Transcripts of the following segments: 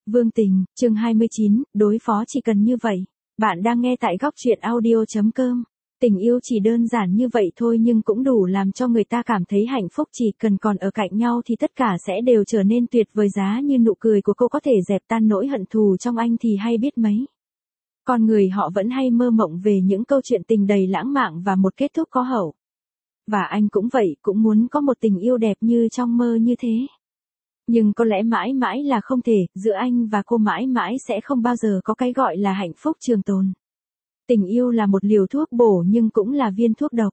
Vương Tình, chương 29, đối phó chỉ cần như vậy. Bạn đang nghe tại góc truyện audio.com. Tình yêu chỉ đơn giản như vậy thôi nhưng cũng đủ làm cho người ta cảm thấy hạnh phúc, chỉ cần còn ở cạnh nhau thì tất cả sẽ đều trở nên tuyệt vời, giá như nụ cười của cô có thể dẹp tan nỗi hận thù trong anh thì hay biết mấy. Con người họ vẫn hay mơ mộng về những câu chuyện tình đầy lãng mạn và một kết thúc có hậu. Và anh cũng vậy, cũng muốn có một tình yêu đẹp như trong mơ như thế. Nhưng có lẽ mãi mãi là không thể, giữa anh và cô mãi mãi sẽ không bao giờ có cái gọi là hạnh phúc trường tồn. Tình yêu là một liều thuốc bổ nhưng cũng là viên thuốc độc.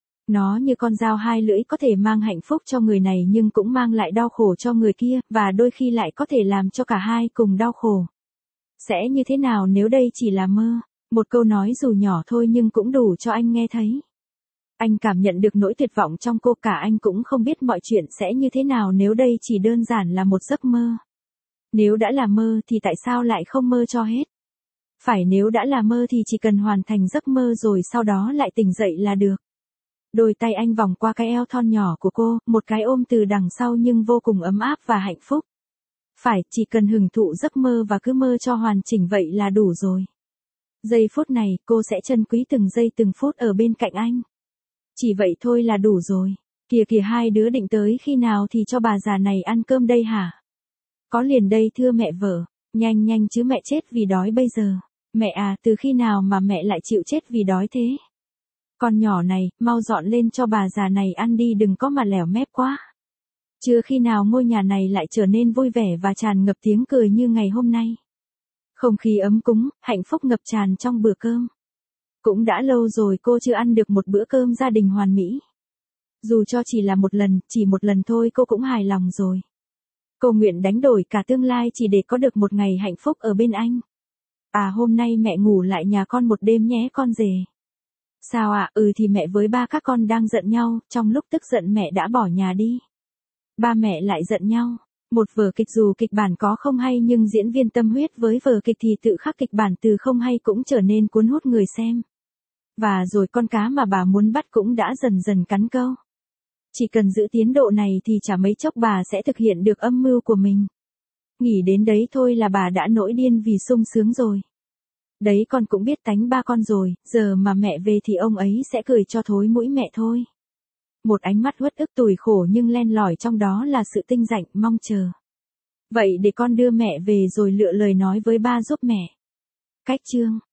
Nó như con dao hai lưỡi, có thể mang hạnh phúc cho người này nhưng cũng mang lại đau khổ cho người kia, và đôi khi lại có thể làm cho cả hai cùng đau khổ. Sẽ như thế nào nếu đây chỉ là mơ? Một câu nói dù nhỏ thôi nhưng cũng đủ cho anh nghe thấy. Anh cảm nhận được nỗi tuyệt vọng trong cô, cả anh cũng không biết mọi chuyện sẽ như thế nào nếu đây chỉ đơn giản là một giấc mơ. Nếu đã là mơ thì tại sao lại không mơ cho hết? Phải, nếu đã là mơ thì chỉ cần hoàn thành giấc mơ rồi sau đó lại tỉnh dậy là được. Đôi tay anh vòng qua cái eo thon nhỏ của cô, một cái ôm từ đằng sau nhưng vô cùng ấm áp và hạnh phúc. Phải, chỉ cần hưởng thụ giấc mơ và cứ mơ cho hoàn chỉnh vậy là đủ rồi. Giây phút này, cô sẽ trân quý từng giây từng phút ở bên cạnh anh. Chỉ vậy thôi là đủ rồi. Kìa kìa, hai đứa định tới khi nào thì cho bà già này ăn cơm đây hả? Có liền đây thưa mẹ vợ. Nhanh nhanh chứ mẹ chết vì đói bây giờ. Mẹ à, từ khi nào mà mẹ lại chịu chết vì đói thế? Con nhỏ này, mau dọn lên cho bà già này ăn đi, đừng có mà lẻo mép quá. Chưa khi nào ngôi nhà này lại trở nên vui vẻ và tràn ngập tiếng cười như ngày hôm nay. Không khí ấm cúng, hạnh phúc ngập tràn trong bữa cơm. Cũng đã lâu rồi cô chưa ăn được một bữa cơm gia đình hoàn mỹ. Dù cho chỉ là một lần, chỉ một lần thôi cô cũng hài lòng rồi. Cô nguyện đánh đổi cả tương lai chỉ để có được một ngày hạnh phúc ở bên anh. À, hôm nay mẹ ngủ lại nhà con một đêm nhé con rể. Sao ạ? Thì mẹ với ba các con đang giận nhau, trong lúc tức giận mẹ đã bỏ nhà đi. Ba mẹ lại giận nhau. Một vở kịch dù kịch bản có không hay nhưng diễn viên tâm huyết với vở kịch thì tự khắc kịch bản từ không hay cũng trở nên cuốn hút người xem. Và rồi con cá mà bà muốn bắt cũng đã dần dần cắn câu. Chỉ cần giữ tiến độ này thì chả mấy chốc bà sẽ thực hiện được âm mưu của mình. Nghĩ đến đấy thôi là bà đã nổi điên vì sung sướng rồi. Đấy, con cũng biết tánh ba con rồi, giờ mà mẹ về thì ông ấy sẽ cười cho thối mũi mẹ thôi. Một ánh mắt uất ức tủi khổ nhưng len lỏi trong đó là sự tinh rạnh, mong chờ. Vậy để con đưa mẹ về rồi lựa lời nói với ba giúp mẹ. Cách chương